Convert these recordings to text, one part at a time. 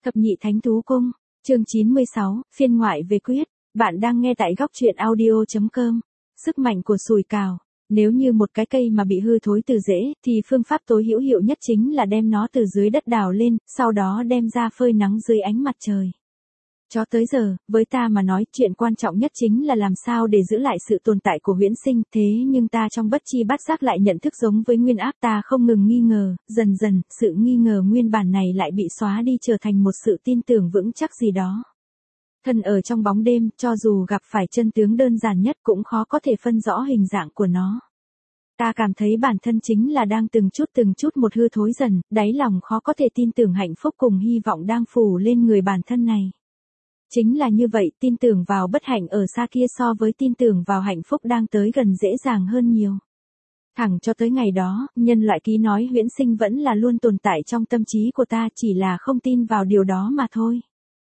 Thập nhị thánh thú cung, chương 96, phiên ngoại về quyết. Bạn đang nghe tại góc truyện audio.com. Sức mạnh của sùi cào. Nếu như một cái cây mà bị hư thối từ rễ, thì phương pháp tối hữu hiệu nhất chính là đem nó từ dưới đất đào lên, sau đó đem ra phơi nắng dưới ánh mặt trời. Cho tới giờ, với ta mà nói, chuyện quan trọng nhất chính là làm sao để giữ lại sự tồn tại của huyễn sinh, thế nhưng ta trong bất chi bất giác lại nhận thức giống với nguyên áp, ta không ngừng nghi ngờ, dần dần, sự nghi ngờ nguyên bản này lại bị xóa đi trở thành một sự tin tưởng vững chắc gì đó. Thân ở trong bóng đêm, cho dù gặp phải chân tướng đơn giản nhất cũng khó có thể phân rõ hình dạng của nó. Ta cảm thấy bản thân chính là đang từng chút một hư thối dần, đáy lòng khó có thể tin tưởng hạnh phúc cùng hy vọng đang phủ lên người bản thân này. Chính là như vậy, tin tưởng vào bất hạnh ở xa kia so với tin tưởng vào hạnh phúc đang tới gần dễ dàng hơn nhiều. Thẳng cho tới ngày đó, nhân loại ký nói huyễn sinh vẫn là luôn tồn tại trong tâm trí của ta, chỉ là không tin vào điều đó mà thôi.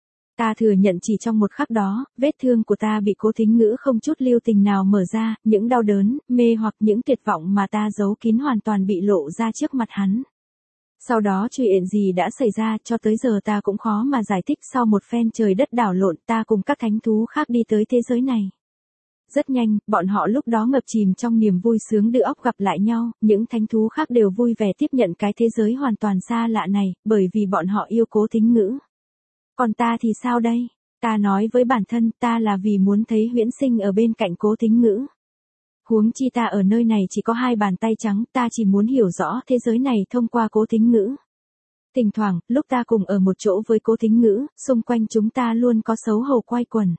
Ta thừa nhận chỉ trong một khắc đó, vết thương của ta bị Cố Thính Ngữ không chút lưu tình nào mở ra, những đau đớn, mê hoặc những tuyệt vọng mà ta giấu kín hoàn toàn bị lộ ra trước mặt hắn. Sau đó chuyện gì đã xảy ra cho tới giờ ta cũng khó mà giải thích. Sau một phen trời đất đảo lộn, ta cùng các thánh thú khác đi tới thế giới này. Rất nhanh, bọn họ lúc đó ngập chìm trong niềm vui sướng đưa óc gặp lại nhau, những thánh thú khác đều vui vẻ tiếp nhận cái thế giới hoàn toàn xa lạ này, bởi vì bọn họ yêu Cố Thính Ngữ. Còn ta thì sao đây? Ta nói với bản thân, ta là vì muốn thấy huyễn sinh ở bên cạnh Cố Thính Ngữ. Huống chi ta ở nơi này chỉ có hai bàn tay trắng, ta chỉ muốn hiểu rõ thế giới này thông qua Cố Thính Ngữ. Thỉnh thoảng, lúc ta cùng ở một chỗ với Cố Thính Ngữ, xung quanh chúng ta luôn có xấu hổ quay quần.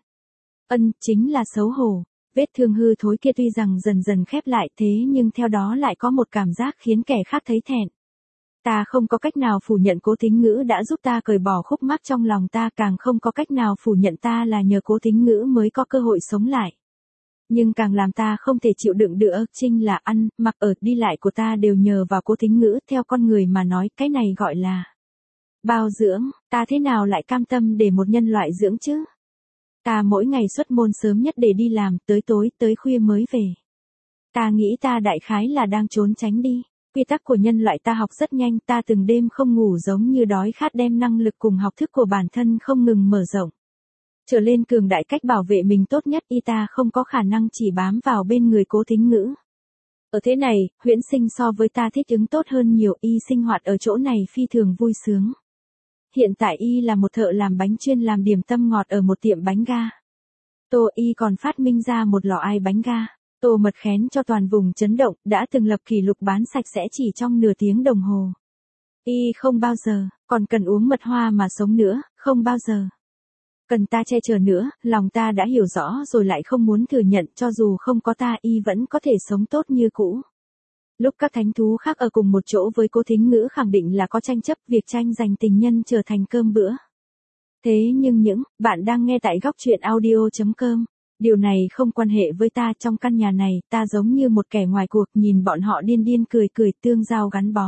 Chính là xấu hổ. Vết thương hư thối kia tuy rằng dần dần khép lại, thế nhưng theo đó lại có một cảm giác khiến kẻ khác thấy thẹn. Ta không có cách nào phủ nhận Cố Thính Ngữ đã giúp ta cởi bỏ khúc mắc trong lòng ta, càng không có cách nào phủ nhận ta là nhờ Cố Thính Ngữ mới có cơ hội sống lại. Nhưng càng làm ta không thể chịu đựng được chính là ăn, mặc ở, đi lại của ta đều nhờ vào Cố Thính Ngữ. Theo con người mà nói, cái này gọi là bao dưỡng. Ta thế nào lại cam tâm để một nhân loại dưỡng chứ? Ta mỗi ngày xuất môn sớm nhất để đi làm, tới tối, tới khuya mới về. Ta nghĩ ta đại khái là đang trốn tránh đi. Quy tắc của nhân loại ta học rất nhanh, ta từng đêm không ngủ giống như đói khát, đem năng lực cùng học thức của bản thân không ngừng mở rộng. Trở lên cường đại cách bảo vệ mình tốt nhất, ta không có khả năng chỉ bám vào bên người Cố Thính Ngữ. Ở thế này, huyễn sinh so với ta thích ứng tốt hơn nhiều, sinh hoạt ở chỗ này phi thường vui sướng. Hiện tại là một thợ làm bánh chuyên làm điểm tâm ngọt ở một tiệm bánh ga. Còn phát minh ra một lò ai bánh ga. Tô mật khén cho toàn vùng chấn động, đã từng lập kỷ lục bán sạch sẽ chỉ trong nửa tiếng đồng hồ. Không bao giờ, còn cần uống mật hoa mà sống nữa, không bao giờ. Cần ta che chở nữa, lòng ta đã hiểu rõ rồi lại không muốn thừa nhận, cho dù không có ta vẫn có thể sống tốt như cũ. Lúc các thánh thú khác ở cùng một chỗ với Cố Thính Ngữ khẳng định là có tranh chấp, việc tranh giành tình nhân trở thành cơm bữa. Thế nhưng bạn đang nghe tại góc truyện audio.com. Điều này không quan hệ với ta. Trong căn nhà này, ta giống như một kẻ ngoài cuộc, nhìn bọn họ điên cười tương giao gắn bó.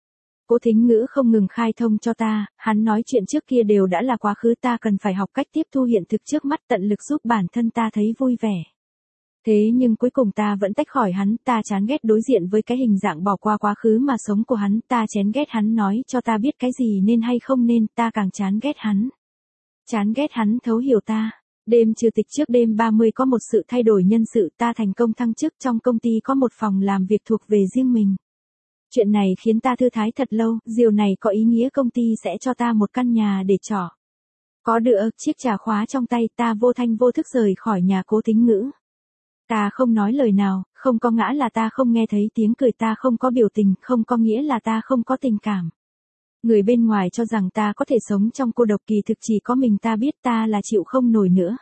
Cố Thính Ngữ không ngừng khai thông cho ta, hắn nói chuyện trước kia đều đã là quá khứ, ta cần phải học cách tiếp thu hiện thực trước mắt, tận lực giúp bản thân ta thấy vui vẻ. Thế nhưng cuối cùng ta vẫn tách khỏi hắn, ta chán ghét đối diện với cái hình dạng bỏ qua quá khứ mà sống của hắn, ta chán ghét hắn nói cho ta biết cái gì nên hay không nên, ta càng chán ghét hắn. Chán ghét hắn thấu hiểu ta. Đêm trừ tịch trước đêm 30 có một sự thay đổi nhân sự, ta thành công thăng chức, trong công ty có một phòng làm việc thuộc về riêng mình. Chuyện này khiến ta thư thái thật lâu, điều này có ý nghĩa công ty sẽ cho ta một căn nhà để trọ. Có được chiếc chìa khóa trong tay, ta vô thanh vô thức rời khỏi nhà Cố Thính Ngữ. Ta không nói lời nào, không có ngã là ta không nghe thấy tiếng cười, ta không có biểu tình, không có nghĩa là ta không có tình cảm. Người bên ngoài cho rằng ta có thể sống trong cô độc, kỳ thực chỉ có mình ta biết, ta là chịu không nổi nữa.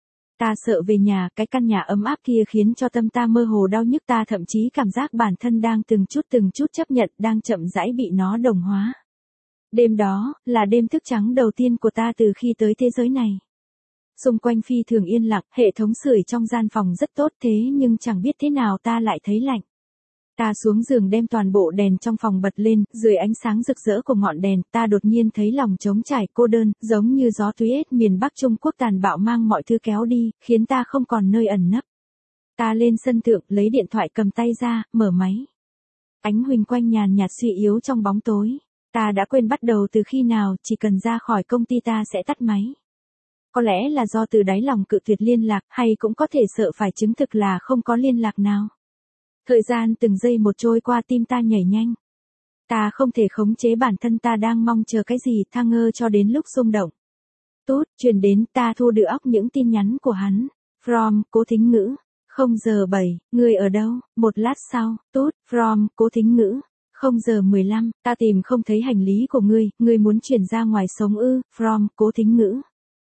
Ta sợ về nhà, cái căn nhà ấm áp kia khiến cho tâm ta mơ hồ đau nhức, ta thậm chí cảm giác bản thân đang từng chút chấp nhận, đang chậm rãi bị nó đồng hóa. Đêm đó, là đêm thức trắng đầu tiên của ta từ khi tới thế giới này. Xung quanh phi thường yên lặng, hệ thống sưởi trong gian phòng rất tốt, thế nhưng chẳng biết thế nào ta lại thấy lạnh. Ta xuống giường đem toàn bộ đèn trong phòng bật lên, dưới ánh sáng rực rỡ của ngọn đèn, ta đột nhiên thấy lòng trống trải, cô đơn, giống như gió tuyết miền Bắc Trung Quốc tàn bạo mang mọi thứ kéo đi, khiến ta không còn nơi ẩn nấp. Ta lên sân thượng, lấy điện thoại cầm tay ra, mở máy. Ánh huỳnh quang nhàn nhạt suy yếu trong bóng tối. Ta đã quên bắt đầu từ khi nào, chỉ cần ra khỏi công ty ta sẽ tắt máy. Có lẽ là do từ đáy lòng cự tuyệt liên lạc, hay cũng có thể sợ phải chứng thực là không có liên lạc nào. Thời gian từng giây một trôi qua, tim ta nhảy nhanh. Ta không thể khống chế bản thân, ta đang mong chờ cái gì, thang ngơ cho đến lúc rung động. Tút, truyền đến, ta thu được óc những tin nhắn của hắn. From, Cố Thính Ngữ. 0:07, người ở đâu? Một lát sau, tút, from, Cố Thính Ngữ. 0:15, ta tìm không thấy hành lý của ngươi muốn chuyển ra ngoài sống ư? From, Cố Thính Ngữ.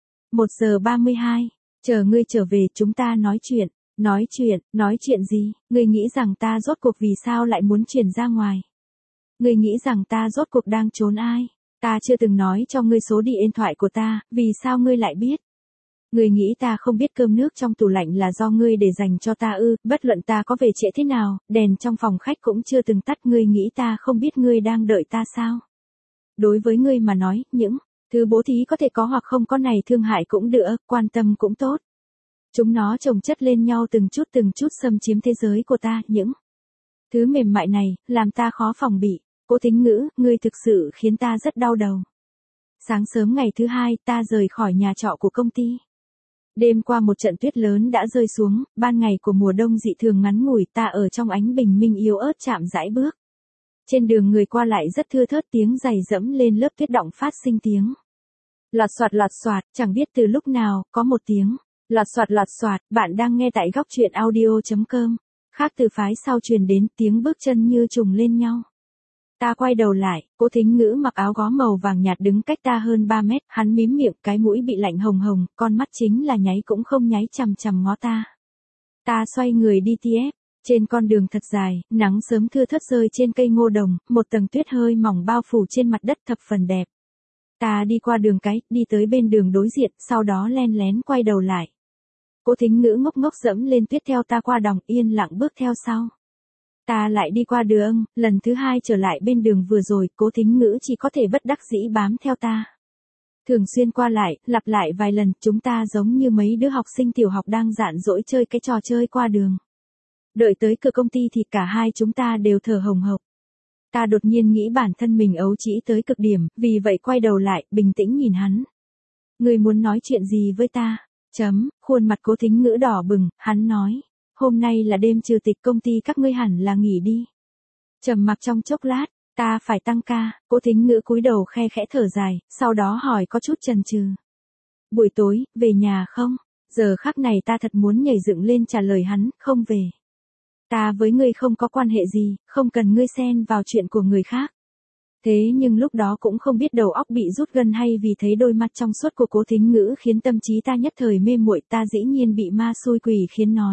1:32, chờ ngươi trở về chúng ta nói chuyện. Nói chuyện gì? Ngươi nghĩ rằng ta rốt cuộc vì sao lại muốn chuyển ra ngoài? Ngươi nghĩ rằng ta rốt cuộc đang trốn ai? Ta chưa từng nói cho ngươi số điện thoại của ta, vì sao ngươi lại biết? Ngươi nghĩ ta không biết cơm nước trong tủ lạnh là do ngươi để dành cho ta ư? Bất luận ta có về trễ thế nào, đèn trong phòng khách cũng chưa từng tắt. Ngươi nghĩ ta không biết ngươi đang đợi ta sao? Đối với ngươi mà nói, những thứ bố thí có thể có hoặc không có này, thương hại cũng được, quan tâm cũng tốt. Chúng nó chồng chất lên nhau từng chút xâm chiếm thế giới của ta. Những thứ mềm mại này, làm ta khó phòng bị. Cố Thính Ngữ, ngươi thực sự khiến ta rất đau đầu. Sáng sớm ngày thứ hai, ta rời khỏi nhà trọ của công ty. Đêm qua một trận tuyết lớn đã rơi xuống, ban ngày của mùa đông dị thường ngắn ngủi, ta ở trong ánh bình minh yếu ớt chạm rãi bước. Trên đường người qua lại rất thưa thớt, tiếng giày dẫm lên lớp tuyết đọng phát sinh tiếng lọt xoạt, chẳng biết từ lúc nào, có một tiếng lọt xoạt, bạn đang nghe tại góc truyện audio.com. Khác từ phái sau truyền đến tiếng bước chân như trùng lên nhau. Ta quay đầu lại, Cố Thính Ngữ mặc áo gó màu vàng nhạt đứng cách ta hơn 3 mét, hắn mím miệng, cái mũi bị lạnh hồng hồng, con mắt chính là nháy cũng không nháy chằm chằm ngó ta. Ta xoay người đi tiếp, trên con đường thật dài, nắng sớm thưa thớt rơi trên cây ngô đồng, một tầng tuyết hơi mỏng bao phủ trên mặt đất thập phần đẹp. Ta đi qua đường cái, đi tới bên đường đối diện, sau đó len lén quay đầu lại. Cố Thính Ngữ ngốc ngốc dẫm lên tuyết theo ta qua đồng, yên lặng bước theo sau. Ta lại đi qua đường, lần thứ hai trở lại bên đường vừa rồi, Cố Thính Ngữ chỉ có thể bất đắc dĩ bám theo ta. Thường xuyên qua lại, lặp lại vài lần, chúng ta giống như mấy đứa học sinh tiểu học đang rạn rỗi chơi cái trò chơi qua đường. Đợi tới cửa công ty thì cả hai chúng ta đều thở hồng hộc. Ta đột nhiên nghĩ bản thân mình ấu trĩ tới cực điểm, vì vậy quay đầu lại, bình tĩnh nhìn hắn. Ngươi muốn nói chuyện gì với ta? Khuôn mặt Cố Thính Ngữ đỏ bừng, hắn nói. Hôm nay là đêm trừ tịch, công ty các ngươi hẳn là nghỉ đi. Trầm mặc trong chốc lát, ta phải tăng ca. Cố Thính Ngữ cúi đầu khe khẽ thở dài, sau đó hỏi có chút chần chừ. Buổi tối, về nhà không? Giờ khắc này ta thật muốn nhảy dựng lên trả lời hắn, không về. Ta với ngươi không có quan hệ gì, không cần ngươi xen vào chuyện của người khác. Thế nhưng lúc đó cũng không biết đầu óc bị rút gân hay vì thấy đôi mắt trong suốt của Cố Thính Ngữ khiến tâm trí ta nhất thời mê muội, ta dĩ nhiên bị ma xui quỷ khiến nói.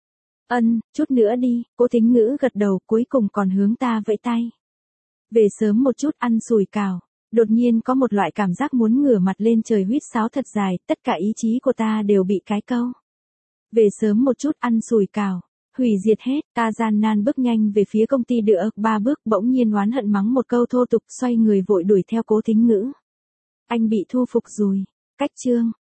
Chút nữa đi. Cố Thính Ngữ gật đầu, cuối cùng còn hướng ta vẫy tay. Về sớm một chút, ăn sủi cảo. Đột nhiên có một loại cảm giác muốn ngửa mặt lên trời huýt sáo thật dài, tất cả ý chí của ta đều bị cái câu. Về sớm một chút, ăn sủi cảo. Hủy diệt hết. Ta gian nan bước nhanh về phía công ty được 3 bước, bỗng nhiên oán hận mắng một câu thô tục, xoay người vội đuổi theo Cố Thính Ngữ. Anh bị thu phục rồi. Cách chương